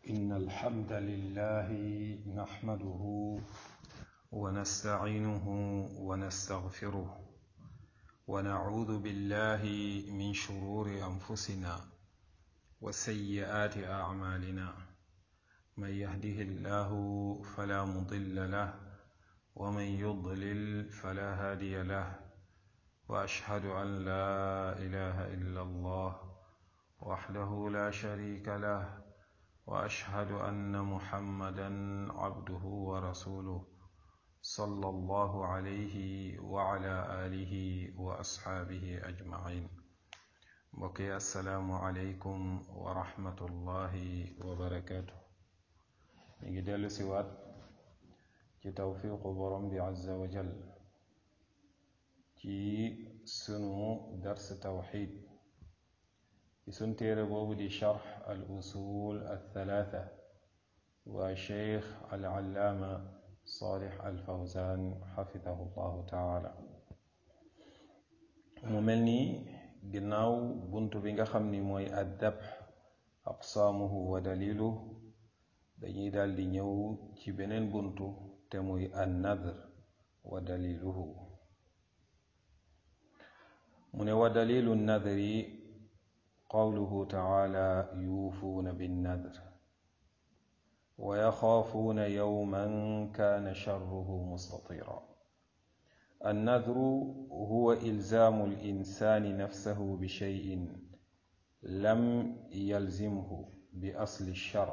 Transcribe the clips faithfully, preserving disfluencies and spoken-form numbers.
إن الحمد لله نحمده ونستعينه ونستغفره ونعوذ بالله من شرور أنفسنا وسيئات أعمالنا من يهده الله فلا مضل له ومن يضلل فلا هادي له وأشهد أن لا إله إلا الله وحده لا شريك له وأشهد أن محمدا عبده ورسوله صلى الله عليه وعلى آله وأصحابه أجمعين. بقي السلام عليكم ورحمة الله وبركاته. نجدل سوات توفيق برم عز وجل ci sunu dars tawxid ci sun téere boobu di charx al usul al thalatha wa cheikh al allaama salih al fawzan xafidahu llahu taala. mu mel ni ginnaaw bunt bi nga xam ni mooy addabx aqsaamuhu wa daliluh dañuy daal di ñëw ci beneen buntu te muy an nadr wa daliluhu. من ودليل النذر قوله تعالى يوفون بالنذر ويخافون يوما كان شره مستطيرا. النذر هو إلزام الإنسان نفسه بشيء لم يلزمه بأصل الشرع.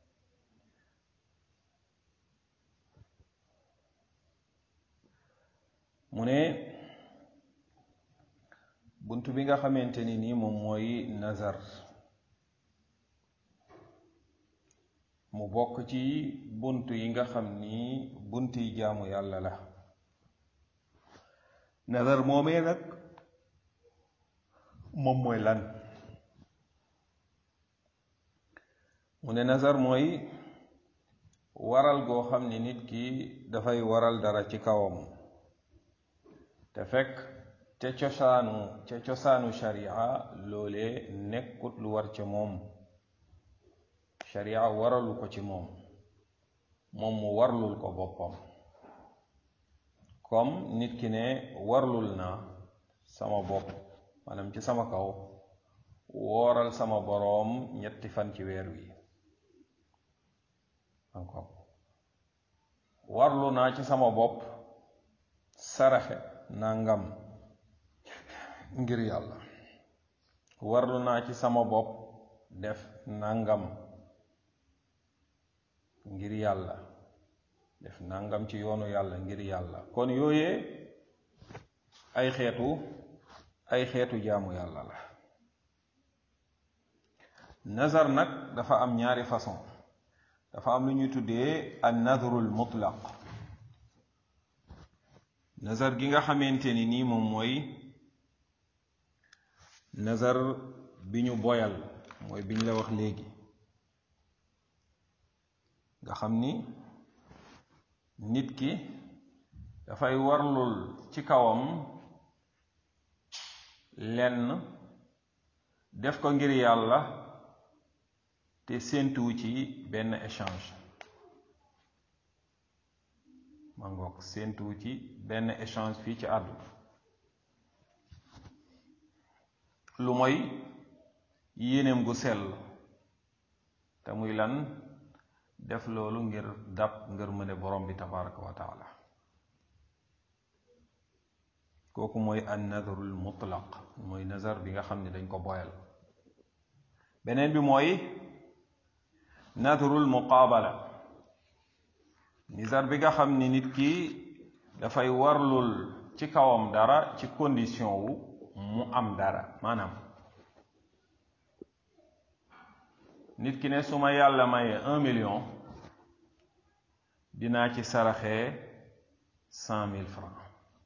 من buntu bi nga xamante ni nii moom mooy nazar mu bokk ci buntu yi nga xam ni buntu yi jaamu yàlla la. nazar moomee nag moom mooy lan? mu ne nazar mooy waral goo xam ni nit ki dafay waral dara ci kawam te fekk ca cosaanu ca cosaanu sharia loole nekkut lu war ca moom. sharia waralu ko ci moom moom mu warlul ko boppam. comme nit ki ne warlul naa sama bopp maanaam ci sama kaw wooral sama boroom ñetti fan ci weer wi encore warlu naa ci sama bopp saraxe nangam ngir yàlla, warlu naa ci sama bopp def nangam ngir yàlla, def nangam ci yoonu yàlla ngir yàlla. kon yooyee ay xeetu ay xeetu jaamu yàlla la. nazar nag dafa am ñaari façon. dafa am lu ñuy tuddee an nadrul mutlaq, nazar gi nga xamante ni nii moom mooy nazar bi ñu boyal, mooy bi ñu la wax léegi, nga xam ni nit ki dafay warlul ci kawam lenn def ko ngir yàlla te séentuwu ci benn échange. ma ngoog séentuwu ci benn échange fii ci àdduna lu mooy yéeneem gu sell te muy lan? def loolu ngir dab ngir mëne borom bi tabaraka wa taala. kooku mooy an nadrul mutlaq, mooy nazar bi nga xam ne dañ ko boyal. beneen bi mooy nadrul muqaabala, nazar bi nga xam ni nit ki dafay warlul ci kawam dara ci condition wu mu am dara. maanaam nit ki ne su ma yàlla maye un million dinaa ci saraxee cent mille francs.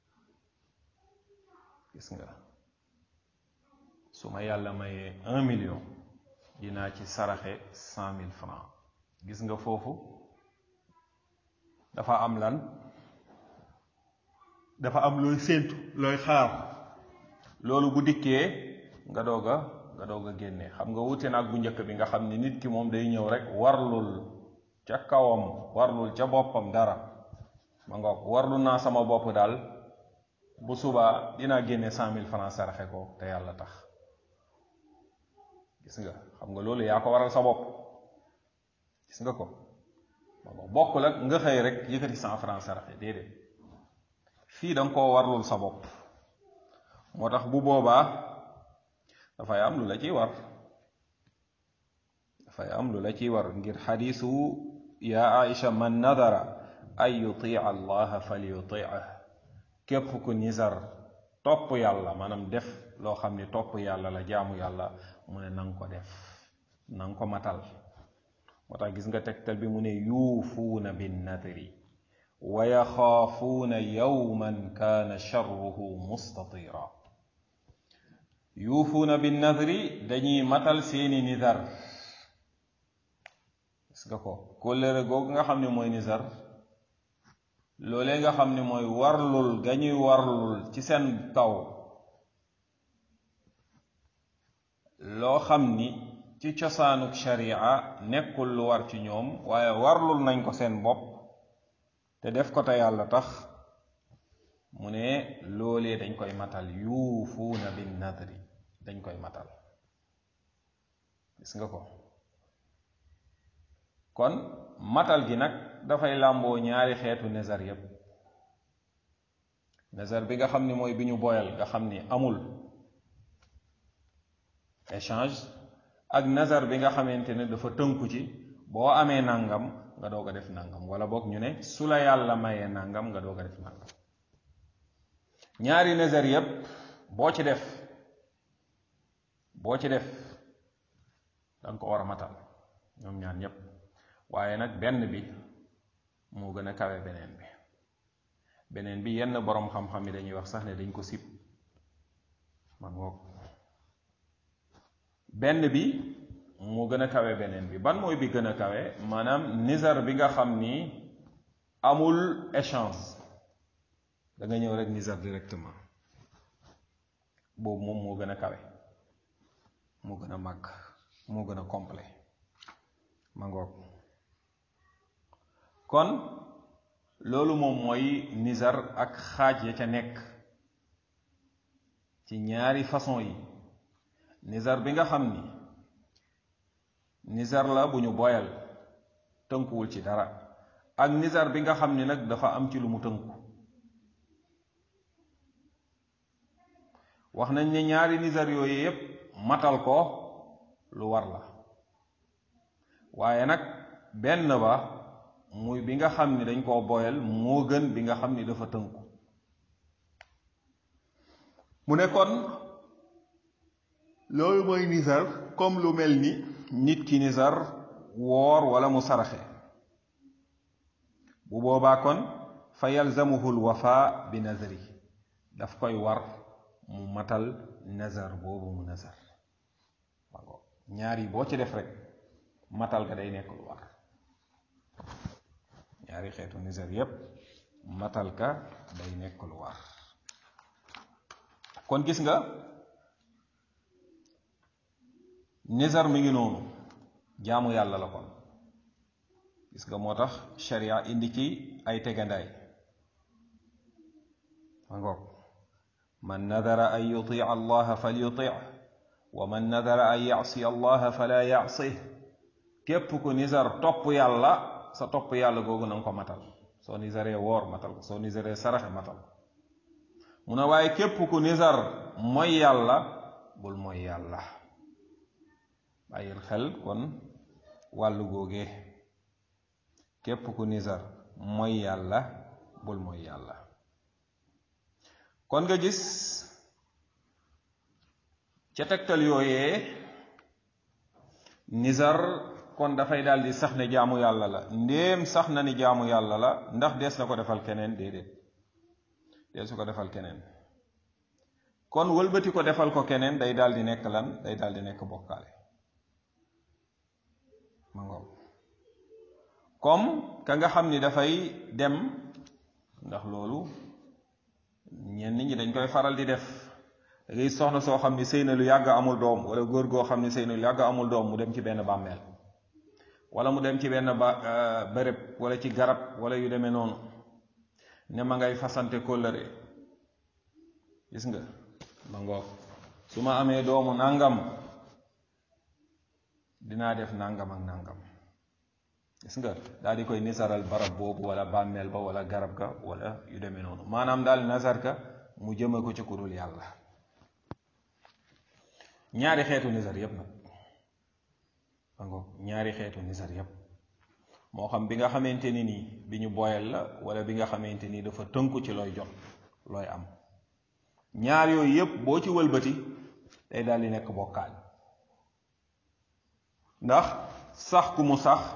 gis nga, su ma yàlla maye un million dinaa ci saraxe cent mille francs. gis nga foofu dafa am lan? dafa am looy séentu, looy xaar. loolu bu dikkee nga doog a nga doog a génne. xam nga wute naag bu njëkk bi nga xam ni nit ki moom day ñëw rek warlul ca kawam warlul ca boppam dara ma ngoog warlu naa sama bopp daal bu subaa dinaa génne cent mille francs saraxe ko te yàlla tax. gis nga xam nga loolu yaa ko waral sa bopp gis nga ko bokkul ak nga xëy rek yëkkati cent francs saraxe déedéet fii da nga koo warlul sa bopp. moo tax bu boobaa dafay am lu la ciy war dafay am lu la ciy war ngir xadiisu yaa Aïcha man nadara an yutia allaha falyuti'ah képp ku nizar topp yàlla maanaam def loo xam ni topp yàlla la jaamu yàlla mu ne nanga ko def nanga ko matal. moo tax gis nga tegtal bi mu ne yuufuuna bin nadri wa yaxaafuuna yawman kaana sharruhu mustatira. yuufuuna bin nadri dañuy matal seeni nizar. gis nga ko kóllëre googu nga xam ne mooy nizar loolee nga xam ne mooy warlul ga ñuy warlul ci seen kaw loo xam ni ci cosaanuk sharia nekkul lu war ci ñoom waaye warlul nañ ko seen bopp te def ko te yàlla tax mu ne loolee dañ koy matal yuufuuna bin nadri dañ koy matal. gis nga ko kon matal gi nag dafay làmboo ñaari xeetu nazar yépp. nazar bi nga xam ni mooy bi ñu boyal nga xam ni amul échange ak nazar bi nga xamante ne dafa tënku ci boo amee nangam nga doog a def nangam wala boog ñu ne su la yàlla mayee nangam nga doog a def nangam. ñaari nazar yépp boo ci def boo ci def danga ko war a matal ñoom ñaar ñépp waaye nag benn bi moo gën a kawe beneen bi. beneen bi yenn boroom xam-xam yi dañuy wax sax ne dañ ko sib man ngoog benn bi moo gën a kawe beneen bi. ban mooy bi gën a kawe maanaam nizar bi nga xam ni amul échange da nga ñëw rek nizar directement boobu moom moo gën a kawe moo gën a màgg moo gën a complet ma ngoog kon loolu moom mooy nizar ak xaaj ya ca nekk ci ñaari façon yi. nizar bi nga xam ni nizar la bu ñu boyal tënkuwul ci dara ak nizar bi nga xam ni nag dafa am ci lu mu tënku. wax nañ ne ñaari nizar yooyu yépp matal ko lu war la waaye nag benn ba muy bi nga xam ni dañ koo boyal moo gën bi nga xam ni dafa tënku. mu ne kon loolu mooy nizar comme lu mel ni nit ki nizar woor wala mu saraxe. bu boobaa kon fa yalzamuhu alwafa bi nazari daf koy war mu matal nazar boobu mu nazar. ñaar yi boo ci def rek matal ga day nekk lu war. ñaari xeetu nizar yépp matal ka day nekk lu war. kon gis nga nizar mi ngi noonu jaamu yàlla la kon. gis nga moo tax sharia indi ci ay tegandaay ma ngoog man nadara an yutia allaha falyuti wa man nadara an yasiya allaha fala yasih. képp ku nizar topp yàlla sa topp yàlla googu na nga ko matal. soo nizaree woor matal ko soo nizaree saraxe matal ko. mu ne waaye képp ku nizar mooy yàlla bul mooy yàlla. bàyyil xel kon wàllu googee képp ku nizar mooy yàlla bul mooy yàlla. kon nga gis ca tegtal yooyee nizar kon dafay daal di sax ne jaamu yàlla la. ndéem sax na ni jaamu yàlla la ndax dees na ko defal keneen déedéet dees su ko defal keneen. kon wëlbati ko defal ko keneen day daal di nekk lan day daal di nekk bokkaale ma ngoom. comme ka nga xam ni dafay dem ndax loolu ñenn ñi dañ koy faral di def da ngay soxna soo xam ni sëy na lu yàgg amul doom wala góor goo xam ni sëy na lu yàgg amul doom mu dem ci benn bàmmeel wala mu dem ci benn ba bërëb wala ci garab wala yu demee noonu ne ma ngay fasante kóllëre gis nga ma ngoog su ma amee doomu nàngam dinaa def nàngam ak nàngam gis nga daal di koy nisaral barab boobu wala bàmmeel ba wala garab ga wala yu demee noonu maanaam daal nasar ka mu jëme ko ci kudul yàlla ñaari xeetu nisar yépp nag ma ngoog ñaari xeetu nisar yépp moo xam bi nga xamante ni nii bi ñu boyal la wala bi nga xamante ni dafa tënku ci looy jot looy am ñaar yooyu yépp boo ci wëlbati day daal di nekk bokkaal ndax sax ku mu sax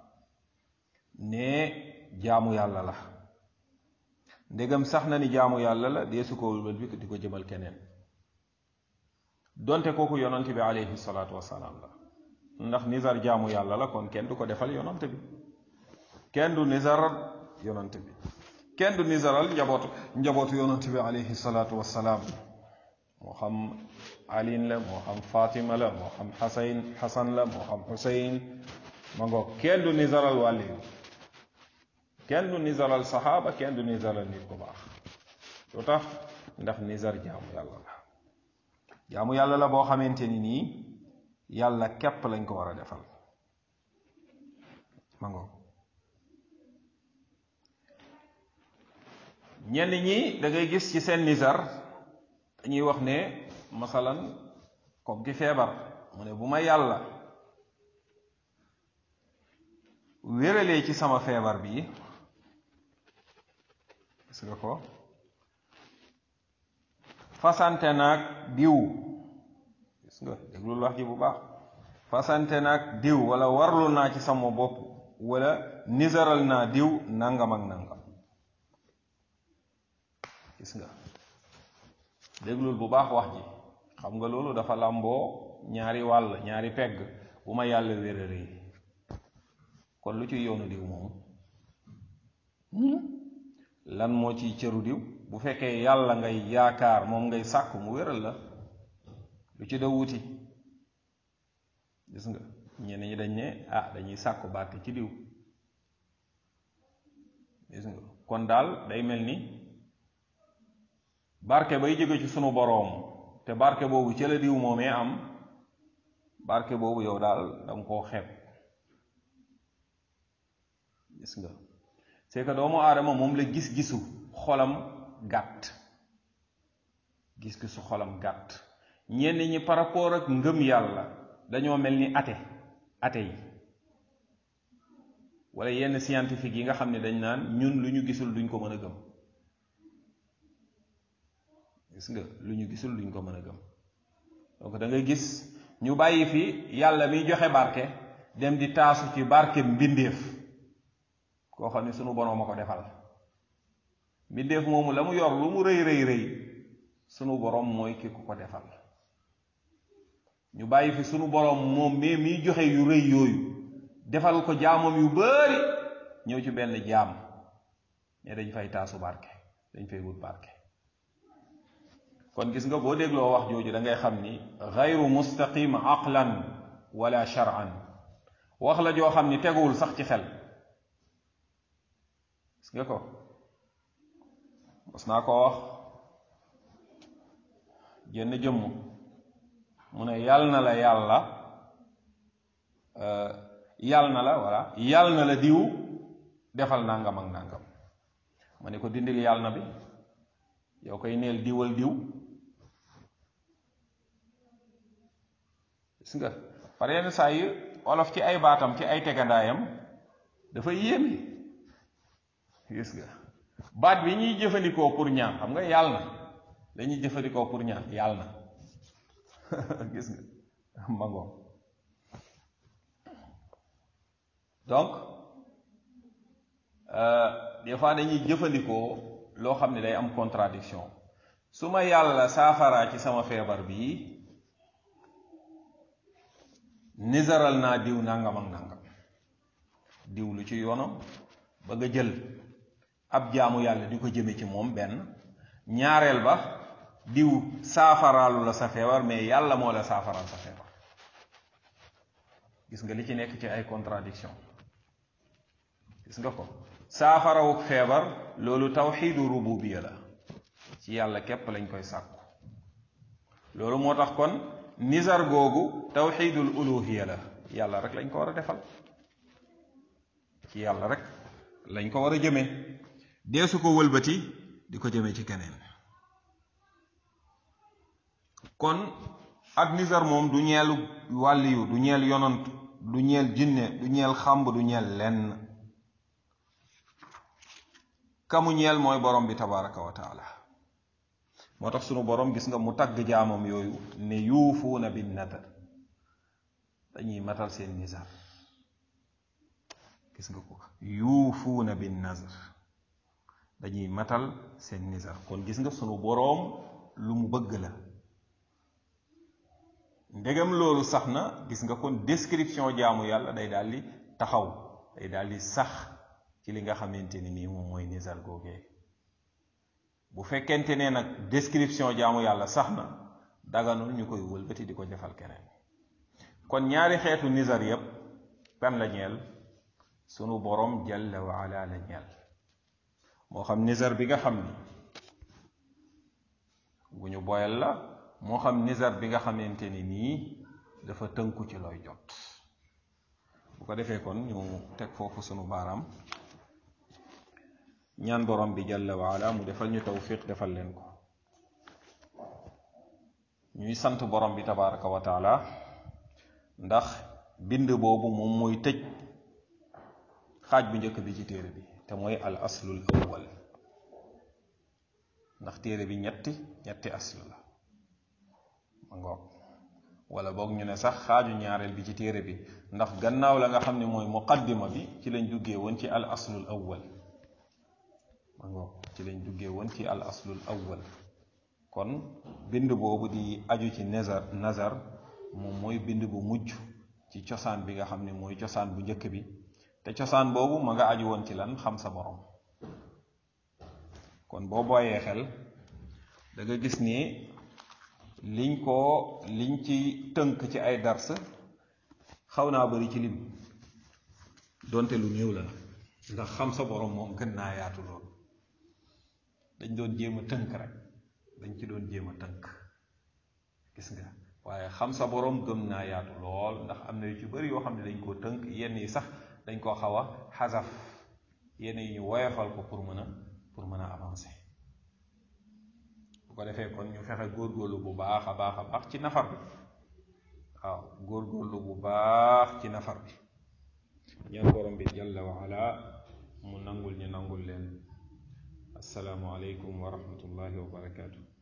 ne jaamu yàlla la ndegam sax na ni jaamu yàlla la dee su ko wëlbati di ko jëmal keneen donte kooku yonante bi alayhi salaatu wassalaam la ndax nizar jaamu yàlla la kon kenn du ko defal yonante bi kenn du nizaral yonante bi kenn du nizaral njabootu njabootu yonante bi alayhi salaatu wassalaam moo xam alin la moo xam fatima la moo xam xasayn xasan la moo xam xusayn ma ngoog kenn du nizaral wàlli kenn du nizaral saxaaba kenn du nizaral nit ku baax lu tax ndax nizar jaamu yàlla la jaamu yàlla la boo xamante ni nii yàlla képp lañ ko war a defal ma ngoog ñenn ñi da ngay gis ci seen nizar dañuy wax ne masalan comme ki feebar mu ne bu ma yàlla wéralee ci sama feebar bi gis nga ko fasante naag diw gis nga déglul wax ji bu baax fasante naag diw wala warlu naa ci sama bopp wala nizaral naa diw nangam ak nangam gis nga déglul bu baax wax ji xam nga loolu dafa làmboo ñaari wàll ñaari pegg bu ma yàlla wéralee kon lu ci yoonu diw moom lan moo ciy cëru diw bu fekkee yàlla ngay yaakaar moom ngay sàkku mu wéral la lu ci da wuti gis nga ñenn ñi dañ ne ah dañuy sàkku barke ci diw gis nga kon daal day mel ni barke bay jóge ci sunu boroom te barke boobu ci la diw moomee am barke boobu yow daal danga koo xeeb gis nga c'est que doomu aadama moom la gis-gisu xolam gàtt gis-gisu xolam gàtt ñenn ñi par rapport ak ngëm yàlla dañoo mel ni athée athée yi wala yenn scientifique yi nga xam ne dañ naan ñun lu ñu gisul duñ ko mën a gëm gis nga lu ñu gisul duñ ko mën a gëm donc da ngay gis ñu bàyyi fi yàlla miy joxe barke dem di taasu ci barke mbindeef koo xam ne sunu boroom a ko defal mbindeef moomu la mu yor lu mu rëy rëy rëy sunu boroom mooy ki ku ko defal ñu bàyyi fi sunu boroom moom mais miy joxe yu rëy yooyu defal ko jaamam yu bari ñëw ci benn jaam ne dañ fay taasu barke dañ fay wut barke kon gis nga boo dégloo wax jooju da ngay xam ni gayru mustaqim aqlan wala shar'an wax la joo xam ni teguwul sax ci xel gis nga ko mos naa ko wax jenn jëmm mu ne yàll na la yàlla yàll na la walla yàll na la diw defal nangam ak nangam ma ne ko dindil yàll na bi yow koy neel diwal diw gis nga par yenn saa yi olof ci ay baatam ci ay tegandaayam dafa yéeme gis nga baat bi ñuy jëfandikoo pour ñaan xam nga yàlla na lañuy jëfandikoo pour ñaan yàlla na gis nga mango donc des fois dañuy jëfandikoo loo xam ne day am contradiction su ma yàlla saafaraa ci sama feebar bii nizaral naa diw nangam ak nangam diw lu ci yoonam ba nga jël ab jaamu yàlla di ko jëme ci moom benn ñaareel ba diw saafaraalu la sa feebar mais yàlla moo la saafaraal sa feebar. gis nga li ci nekk ci ay contradiction gis nga ko saafarawuk feebar loolu tawxiidu rububiya la ci yàlla képp lañ koy sàkku. loolu moo tax kon nizar googu tawxiidul uluhiya la yàlla rek lañ ko war a defal ci yàlla rek lañ ko war a jëmee deesu ko wëlbati di ko jëmee ci keneen. kon ak nizar moom du ñeel wàlliyu du ñeel yonant du ñeel jinne du ñeel xàmb du ñeel lenn kamu ñeel mooy borom bi tabaraka wa taala. moo tax sunu borom gis nga mu tagg jaamam yooyu ne yuufuuna bin nadar dañuy matal seen nizar. gis nga ko yuufuuna bin nazar dañuy matal seen nizar. kon gis nga sunu boroom lu mu bëgg la. ndegam loolu sax na gis nga kon description jaamu yàlla day daal di taxaw day daal di sax ci li nga xamante ni nii moom mooy nizar googee. bu fekkente ne nag description jaamu yàlla sax na daganul ñu koy wëlbati di ko defal keneen. kon ñaari xeetu nizar yépp kan la ñeel sunu borom jalla wa ala la ñeel. moo xam nizar bi nga xam ni bu ñu boyal la moo xam nizar bi nga xamante ni nii dafa tënku ci looy jot. bu ko defee kon ñu teg foofu sunu baaraam ñaan borom bi jalla wa ala mu defal ñu tawfiq defal leen ko. ñuy sant borom bi tabaraka wa taala ndax bind boobu moom mooy tëj xaaj bu njëkk bi ci téere bi te mooy al aslul awwal. ndax téere bi ñetti ñetti asl la ma ngoog wala boog ñu ne sax xaaju ñaareel bi ci téere bi ndax gannaaw la nga xam ne mooy muqaddima bi ci lañ duggee woon ci al aslul awwal ma ngoog ci lañ duggee woon ci al aslul awwal. kon bind boobu di aju ci nazar nazar moom mooy bind bu mujj ci cosaan bi nga xam ne mooy cosaan bu njëkk bi te cosaan boobu ma nga aju woon ci lan xam sa borom. kon boo booyee xel da nga gis ni liñ ko liñ ci tënk ci ay dars xaw naa bari ci lim donte lu néew la ndax xam sa borom moom gën naa yaatu lool. dañ doon jéem a tënk rek dañ ci doon jéem a tënk gis nga waaye xam sa borom gëm naa yaatu lool ndax am na yu ci bari yoo xam ne dañ koo tënk yenn yi sax dañ koo xaw a xasaf yenn yi ñu woyofal ko pour mën a pour mën a avancer. bu ko defee kon ñu fexe góorgóorlu bu baax a baax a baax ci nafar bi waaw góorgóorlu bu baax ci nafar bi ñaan borom bi jalla wa ala mu nangul ñu nangul leen. assalaamu aleykum wa rahmatullahi wa barakaatu.